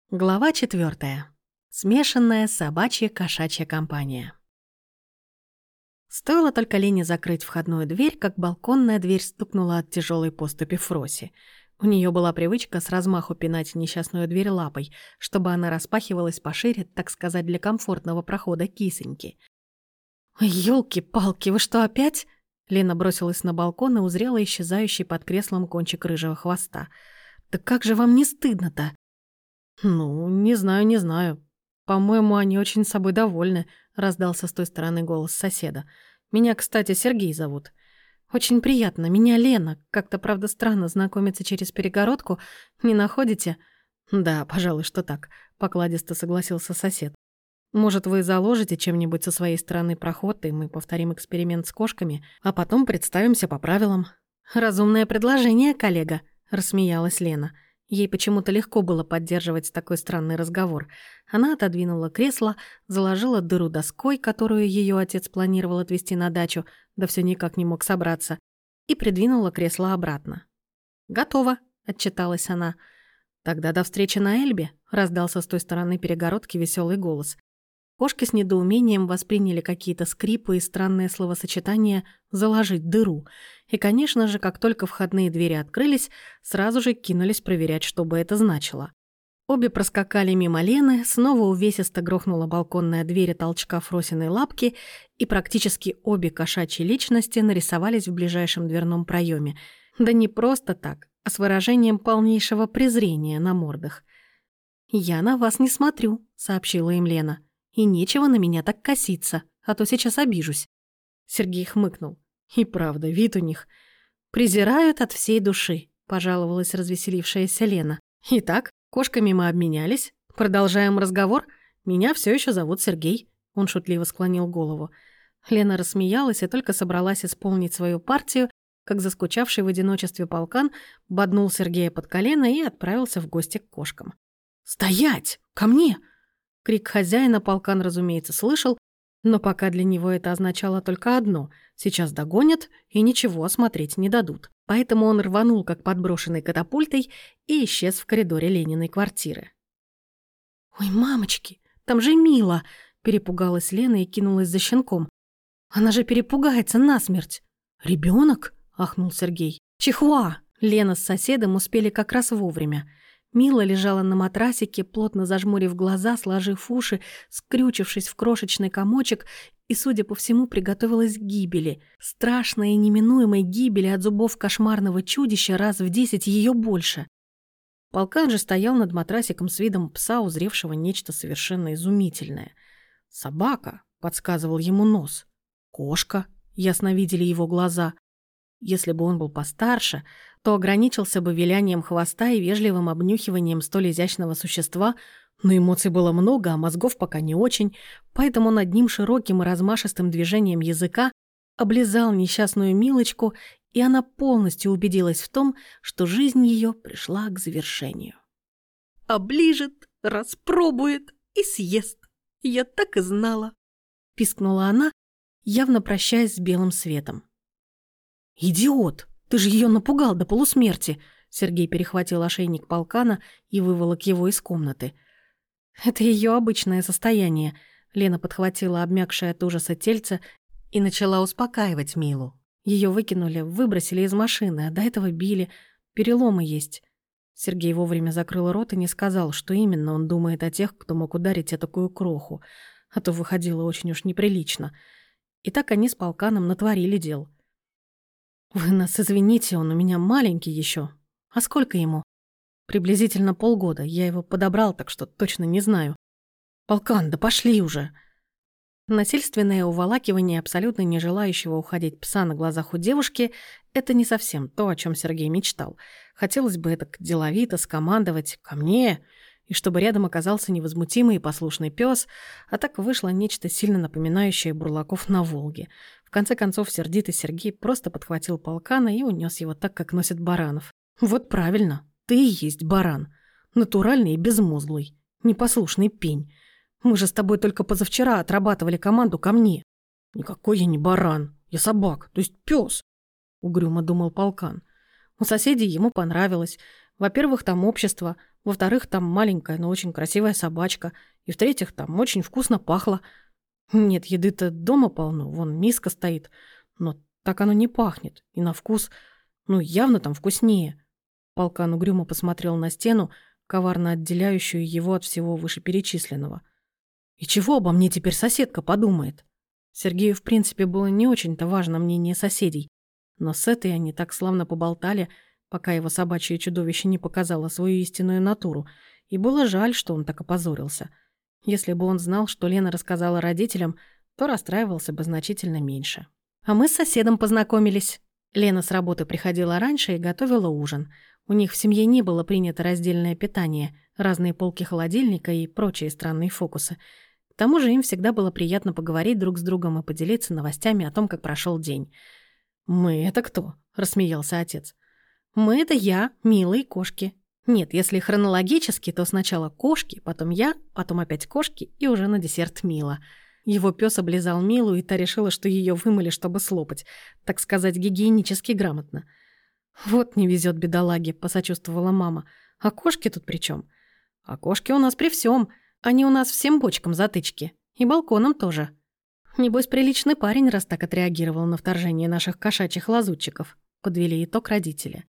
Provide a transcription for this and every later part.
Глава 4. Смешанная собачья-кошачья компания. Стоило только Лене закрыть входную дверь, как балконная дверь стукнула от тяжелой поступи Фроси. У нее была привычка с размаху пинать несчастную дверь лапой, чтобы она распахивалась пошире, так сказать, для комфортного прохода кисоньки. «Ёлки-палки, вы что, опять?» Лена бросилась на балкон и узрела исчезающий под креслом кончик рыжего хвоста. «Да как же вам не стыдно-то?» «Ну, не знаю. По-моему, они очень собой довольны», — раздался с той стороны голос соседа. «Меня, кстати, Сергей зовут». «Очень приятно. Меня Лена. Как-то, правда, странно знакомиться через перегородку. Не находите?» «Да, пожалуй, что так», — покладисто согласился сосед. «Может, вы заложите чем-нибудь со своей стороны проход, и мы повторим эксперимент с кошками, а потом представимся по правилам». «Разумное предложение, коллега», — рассмеялась Лена. Ей почему-то легко было поддерживать такой странный разговор. Она отодвинула кресло, заложила дыру доской, которую ее отец планировал отвезти на дачу, да все никак не мог собраться, и придвинула кресло обратно. «Готово», — отчиталась она. «Тогда до встречи на Эльбе», — раздался с той стороны перегородки веселый голос. Кошки с недоумением восприняли какие-то скрипы и странное словосочетание «заложить дыру». И, конечно же, как только входные двери открылись, сразу же кинулись проверять, что бы это значило. Обе проскакали мимо Лены, снова увесисто грохнула балконная дверь толчка Фросиной лапки, и практически обе кошачьи личности нарисовались в ближайшем дверном проеме. Да не просто так, а с выражением полнейшего презрения на мордах. «Я на вас не смотрю», — сообщила им Лена. «И нечего на меня так коситься, а то сейчас обижусь». Сергей хмыкнул. И правда, вид у них. «Презирают от всей души», — пожаловалась развеселившаяся Лена. «Итак, кошками мы обменялись. Продолжаем разговор. Меня все еще зовут Сергей». Он шутливо склонил голову. Лена рассмеялась и только собралась исполнить свою партию, как заскучавший в одиночестве полкан боднул Сергея под колено и отправился в гости к кошкам. «Стоять! Ко мне!» Крик хозяина полкан, разумеется, слышал, но пока для него это означало только одно — сейчас догонят и ничего осмотреть не дадут. Поэтому он рванул, как подброшенный катапультой, и исчез в коридоре Лениной квартиры. «Ой, мамочки, там же Мила!» — перепугалась Лена и кинулась за щенком. «Она же перепугается насмерть!» «Ребенок?» — ахнул Сергей. «Чихуа!» Лена с соседом успели как раз вовремя. Мила лежала на матрасике, плотно зажмурив глаза, сложив уши, скрючившись в крошечный комочек и, судя по всему, приготовилась к гибели. Страшной и неминуемой гибели от зубов кошмарного чудища раз в 10 ее больше. Полкан же стоял над матрасиком с видом пса, узревшего нечто совершенно изумительное. «Собака», — подсказывал ему нос. «Кошка», — ясно видели его глаза. Если бы он был постарше, то ограничился бы вилянием хвоста и вежливым обнюхиванием столь изящного существа, но эмоций было много, а мозгов пока не очень, поэтому над ним широким и размашистым движением языка облизал несчастную Милочку, и она полностью убедилась в том, что жизнь ее пришла к завершению. «Оближет, распробует и съест. Я так и знала», — пискнула она, явно прощаясь с белым светом. «Идиот! Ты же ее напугал до полусмерти!» Сергей перехватил ошейник полкана и выволок его из комнаты. «Это ее обычное состояние», — Лена подхватила обмякшее от ужаса тельце и начала успокаивать Милу. Ее выкинули, выбросили из машины, а до этого били. Переломы есть. Сергей вовремя закрыл рот и не сказал, что именно он думает о тех, кто мог ударить такую кроху, а то выходило очень уж неприлично. И так они с полканом натворили дел. «Вы нас извините, он у меня маленький еще. А сколько ему?» «Приблизительно полгода. Я его подобрал, так что точно не знаю». «Полкан, да пошли уже!» Насильственное уволакивание абсолютно не желающего уходить пса на глазах у девушки — это не совсем то, о чем Сергей мечтал. Хотелось бы это деловито скомандовать «ко мне», и чтобы рядом оказался невозмутимый и послушный пес, а так вышло нечто сильно напоминающее бурлаков на Волге. В конце концов, сердитый Сергей просто подхватил полкана и унес его так, как носят баранов. «Вот правильно, ты и есть баран. Натуральный и безмозглый. Непослушный пень. Мы же с тобой только позавчера отрабатывали команду ко мне». «Никакой я не баран. Я собак, то есть пес», — угрюмо думал полкан. У соседей ему понравилось. Во-первых, там общество. Во-вторых, там маленькая, но очень красивая собачка. И в-третьих, там очень вкусно пахло. Нет, еды-то дома полно, вон миска стоит. Но так оно не пахнет. И на вкус, явно там вкуснее. Полкан угрюмо посмотрел на стену, коварно отделяющую его от всего вышеперечисленного. И чего обо мне теперь соседка подумает? Сергею, в принципе, было не очень-то важно мнение соседей. Но с этой они так славно поболтали, пока его собачье чудовище не показало свою истинную натуру, и было жаль, что он так опозорился. Если бы он знал, что Лена рассказала родителям, то расстраивался бы значительно меньше. А мы с соседом познакомились. Лена с работы приходила раньше и готовила ужин. У них в семье не было принято раздельное питание, разные полки холодильника и прочие странные фокусы. К тому же им всегда было приятно поговорить друг с другом и поделиться новостями о том, как прошел день. «Мы — это кто?» — рассмеялся отец. «Мы — это я, Мила и кошки. Нет, если хронологически, то сначала кошки, потом я, потом опять кошки и уже на десерт Мила». Его пес облизал Милу, и та решила, что ее вымыли, чтобы слопать, так сказать, гигиенически грамотно. «Вот не везет бедолаге», — посочувствовала мама. «А кошки тут при чем? А кошки у нас при всем. Они у нас всем бочкам затычки. И балконом тоже». «Небось, приличный парень, раз так отреагировал на вторжение наших кошачьих лазутчиков», — подвели итог родители.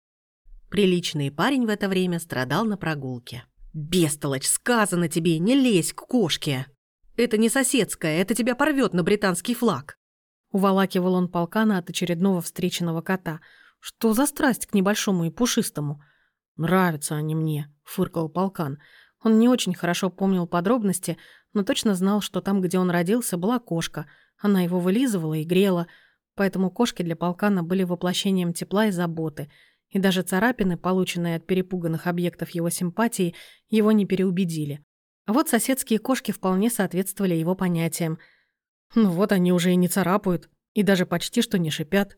Приличный парень в это время страдал на прогулке. «Бестолочь, сказано тебе, не лезь к кошке! Это не соседская, это тебя порвет на британский флаг!» Уволакивал он полкана от очередного встреченного кота. «Что за страсть к небольшому и пушистому?» «Нравятся они мне», — фыркал полкан. Он не очень хорошо помнил подробности, но точно знал, что там, где он родился, была кошка. Она его вылизывала и грела, поэтому кошки для полкана были воплощением тепла и заботы. И даже царапины, полученные от перепуганных объектов его симпатии, его не переубедили. А вот соседские кошки вполне соответствовали его понятиям. Вот они уже и не царапают, и даже почти что не шипят.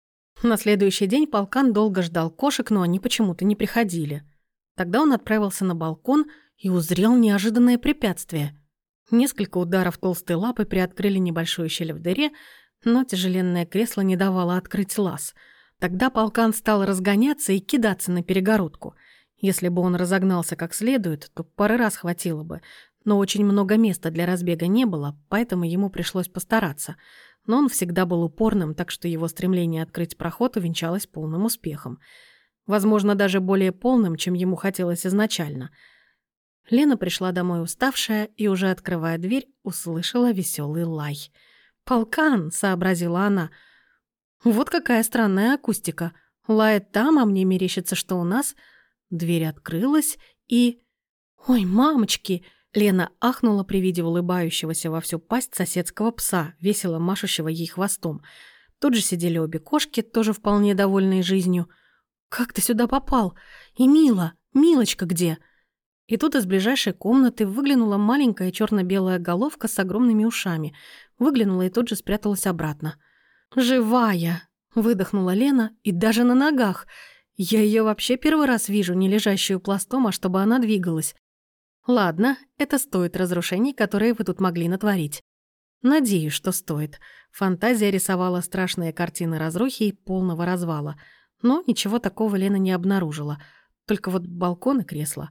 На следующий день полкан долго ждал кошек, но они почему-то не приходили. Тогда он отправился на балкон и узрел неожиданное препятствие. Несколько ударов толстой лапы приоткрыли небольшую щель в дыре, но тяжеленное кресло не давало открыть лаз. Тогда полкан стал разгоняться и кидаться на перегородку. Если бы он разогнался как следует, то пары раз хватило бы, но очень много места для разбега не было, поэтому ему пришлось постараться. Но он всегда был упорным, так что его стремление открыть проход увенчалось полным успехом. Возможно, даже более полным, чем ему хотелось изначально. Лена пришла домой уставшая и, уже открывая дверь, услышала веселый лай. «Полкан!» — сообразила она. «Вот какая странная акустика. Лает там, а мне мерещится, что у нас...» Дверь открылась и... «Ой, мамочки!» Лена ахнула при виде улыбающегося во всю пасть соседского пса, весело машущего ей хвостом. Тут же сидели обе кошки, тоже вполне довольные жизнью. «Как ты сюда попал? И Мила! Милочка где?» И тут из ближайшей комнаты выглянула маленькая черно-белая головка с огромными ушами. Выглянула и тут же спряталась обратно. «Живая!» — выдохнула Лена, и даже на ногах. Я ее вообще первый раз вижу, не лежащую пластом, а чтобы она двигалась. Ладно, это стоит разрушений, которые вы тут могли натворить. Надеюсь, что стоит. Фантазия рисовала страшные картины разрухи и полного развала. Но ничего такого Лена не обнаружила. Только вот балкон и кресло.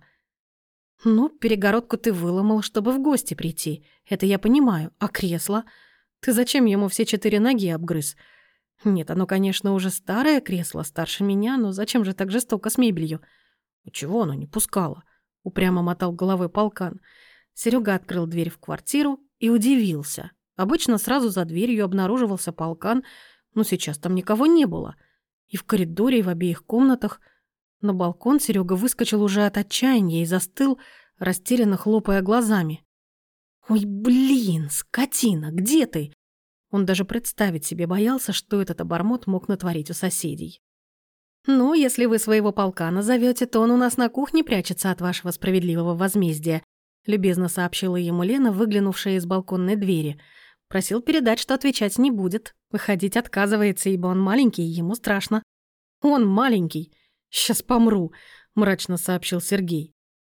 «Ну, перегородку ты выломал, чтобы в гости прийти. Это я понимаю. А кресло? Ты зачем ему все 4 ноги обгрыз? Нет, оно, конечно, уже старое кресло, старше меня, но зачем же так жестоко с мебелью?» «Чего оно не пускало?» — упрямо мотал головой полкан. Серега открыл дверь в квартиру и удивился. Обычно сразу за дверью обнаруживался полкан, но сейчас там никого не было. И в коридоре, и в обеих комнатах. На балкон Серега выскочил уже от отчаяния и застыл, растерянно хлопая глазами. «Ой, блин, скотина, где ты?» Он даже представить себе боялся, что этот обормот мог натворить у соседей. «Ну, если вы своего полкана зовете, то он у нас на кухне прячется от вашего справедливого возмездия», любезно сообщила ему Лена, выглянувшая из балконной двери. «Просил передать, что отвечать не будет. Выходить отказывается, ибо он маленький, и ему страшно». «Он маленький? Сейчас помру», — мрачно сообщил Сергей.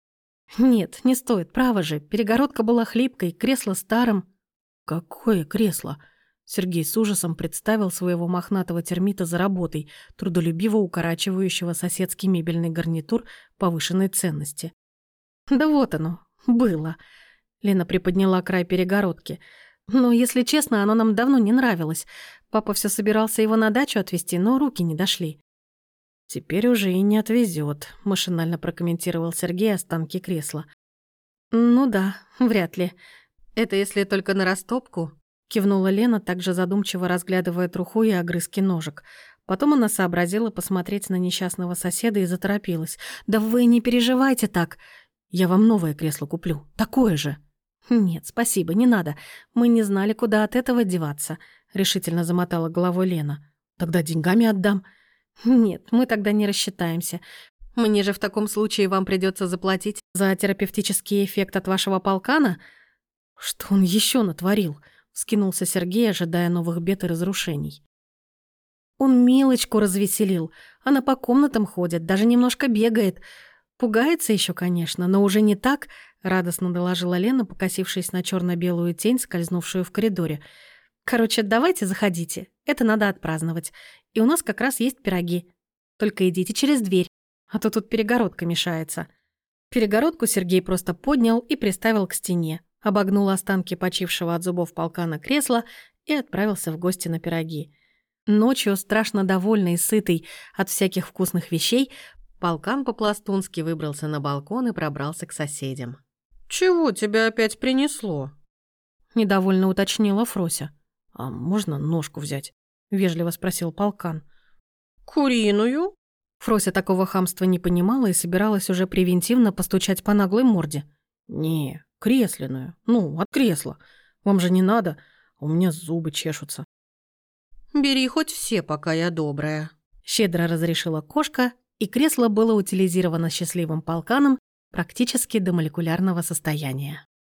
«Нет, не стоит, право же. Перегородка была хлипкой, кресло старым». «Какое кресло?» Сергей с ужасом представил своего мохнатого термита за работой, трудолюбиво укорачивающего соседский мебельный гарнитур повышенной ценности. «Да вот оно, было». Лена приподняла край перегородки. «Но, если честно, оно нам давно не нравилось. Папа все собирался его на дачу отвезти, но руки не дошли». «Теперь уже и не отвезет», — машинально прокомментировал Сергей останки кресла. «Ну да, вряд ли». «Это если только на растопку?» — кивнула Лена, также задумчиво разглядывая труху и огрызки ножек. Потом она сообразила посмотреть на несчастного соседа и заторопилась. «Да вы не переживайте так. Я вам новое кресло куплю. Такое же». «Нет, спасибо, не надо. Мы не знали, куда от этого деваться», — решительно замотала головой Лена. «Тогда деньгами отдам». «Нет, мы тогда не рассчитаемся. Мне же в таком случае вам придется заплатить За терапевтический эффект от вашего полкана?» «Что он еще натворил?» — вскинулся Сергей, ожидая новых бед и разрушений. «Он Милочку развеселил. Она по комнатам ходит, даже немножко бегает. Пугается еще, конечно, но уже не так», — радостно доложила Лена, покосившись на черно-белую тень, скользнувшую в коридоре. «Короче, давайте заходите. Это надо отпраздновать. И у нас как раз есть пироги. Только идите через дверь, а то тут перегородка мешается». Перегородку Сергей просто поднял и приставил к стене, обогнул останки почившего от зубов полкана кресла и отправился в гости на пироги. Ночью, страшно довольный и сытый от всяких вкусных вещей, полкан по-пластунски выбрался на балкон и пробрался к соседям. «Чего тебя опять принесло?» — недовольно уточнила Фрося. «А можно ножку взять?» — вежливо спросил полкан. «Куриную?» Фрося такого хамства не понимала и собиралась уже превентивно постучать по наглой морде. «Не, кресленную. Ну, от кресла. Вам же не надо, у меня зубы чешутся». «Бери хоть все, пока я добрая», — щедро разрешила кошка, и кресло было утилизировано счастливым полканом практически до молекулярного состояния.